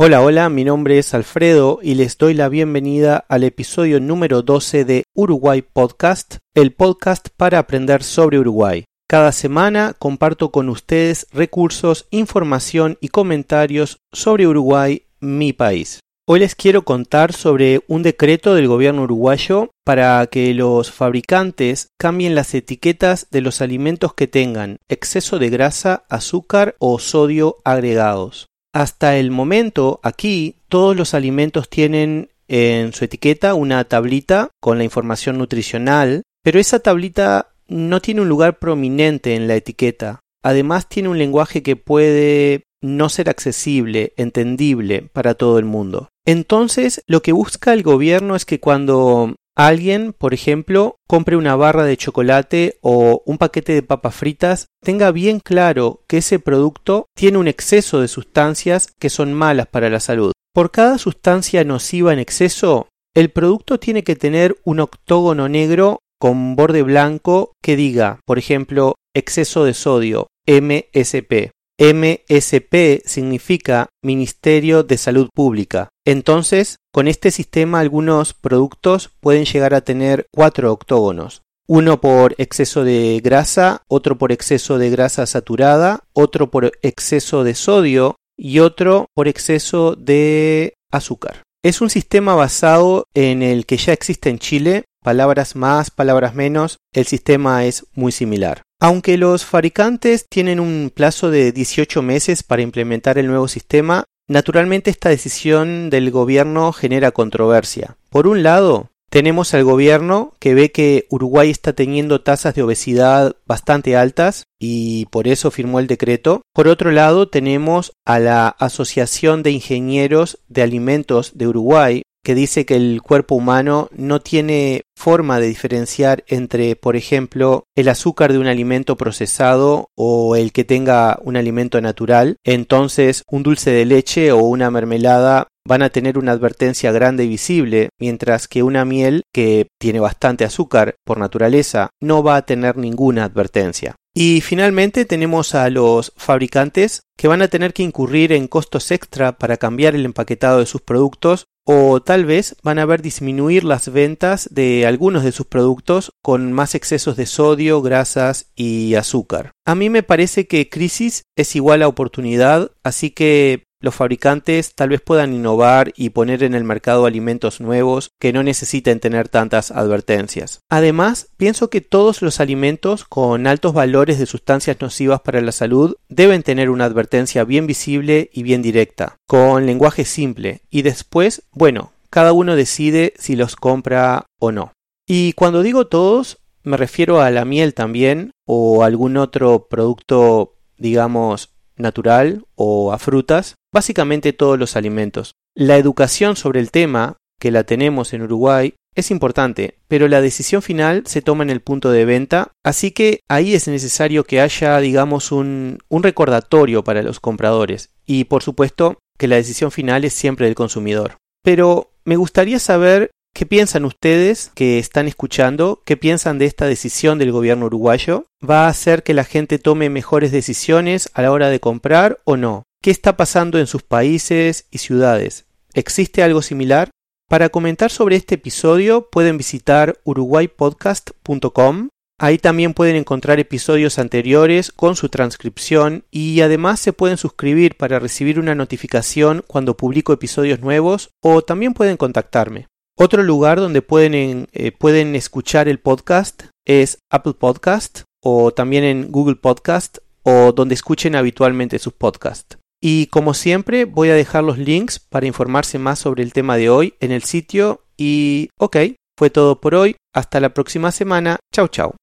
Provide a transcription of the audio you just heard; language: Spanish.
Hola, hola, mi nombre es Alfredo y les doy la bienvenida al episodio número 12 de Uruguay Podcast, el podcast para aprender sobre Uruguay. Cada semana comparto con ustedes recursos, información y comentarios sobre Uruguay, mi país. Hoy les quiero contar sobre un decreto del gobierno uruguayo para que los fabricantes cambien las etiquetas de los alimentos que tengan exceso de grasa, azúcar o sodio agregados. Hasta el momento, aquí, todos los alimentos tienen en su etiqueta una tablita con la información nutricional, pero esa tablita no tiene un lugar prominente en la etiqueta. Además, tiene un lenguaje que puede no ser accesible, entendible para todo el mundo. Entonces, lo que busca el gobierno es que cuando alguien, por ejemplo, compre una barra de chocolate o un paquete de papas fritas, tenga bien claro que ese producto tiene un exceso de sustancias que son malas para la salud. Por cada sustancia nociva en exceso, el producto tiene que tener un octógono negro con borde blanco que diga, por ejemplo, exceso de sodio, MSP. MSP significa Ministerio de Salud Pública. Entonces, con este sistema algunos productos pueden llegar a tener 4 octógonos. Uno por exceso de grasa, otro por exceso de grasa saturada, otro por exceso de sodio y otro por exceso de azúcar. Es un sistema basado en el que ya existe en Chile. Palabras más, palabras menos, el sistema es muy similar. Aunque los fabricantes tienen un plazo de 18 meses para implementar el nuevo sistema, naturalmente esta decisión del gobierno genera controversia. Por un lado, tenemos al gobierno que ve que Uruguay está teniendo tasas de obesidad bastante altas y por eso firmó el decreto. Por otro lado, tenemos a la Asociación de Ingenieros de Alimentos de Uruguay, que dice que el cuerpo humano no tiene forma de diferenciar entre, por ejemplo, el azúcar de un alimento procesado o el que tenga un alimento natural. Entonces, un dulce de leche o una mermelada van a tener una advertencia grande y visible, mientras que una miel, que tiene bastante azúcar por naturaleza, no va a tener ninguna advertencia. Y finalmente tenemos a los fabricantes que van a tener que incurrir en costos extra para cambiar el empaquetado de sus productos, o tal vez van a ver disminuir las ventas de algunos de sus productos con más excesos de sodio, grasas y azúcar. A mí me parece que crisis es igual a oportunidad, así que los fabricantes tal vez puedan innovar y poner en el mercado alimentos nuevos que no necesiten tener tantas advertencias. Además, pienso que todos los alimentos con altos valores de sustancias nocivas para la salud deben tener una advertencia bien visible y bien directa, con lenguaje simple, y después, cada uno decide si los compra o no. Y cuando digo todos, me refiero a la miel también, o algún otro producto, digamos, natural o a frutas, básicamente todos los alimentos. La educación sobre el tema, que la tenemos en Uruguay, es importante, pero la decisión final se toma en el punto de venta, así que ahí es necesario que haya, digamos, un recordatorio para los compradores y, por supuesto, que la decisión final es siempre del consumidor. Pero me gustaría saber ¿qué piensan ustedes que están escuchando? ¿Qué piensan de esta decisión del gobierno uruguayo? ¿Va a hacer que la gente tome mejores decisiones a la hora de comprar o no? ¿Qué está pasando en sus países y ciudades? ¿Existe algo similar? Para comentar sobre este episodio pueden visitar uruguaypodcast.com. Ahí también pueden encontrar episodios anteriores con su transcripción y además se pueden suscribir para recibir una notificación cuando publico episodios nuevos o también pueden contactarme. Otro lugar donde pueden escuchar el podcast es Apple Podcast o también en Google Podcast o donde escuchen habitualmente sus podcasts. Y como siempre voy a dejar los links para informarse más sobre el tema de hoy en el sitio y fue todo por hoy. Hasta la próxima semana. Chau chau.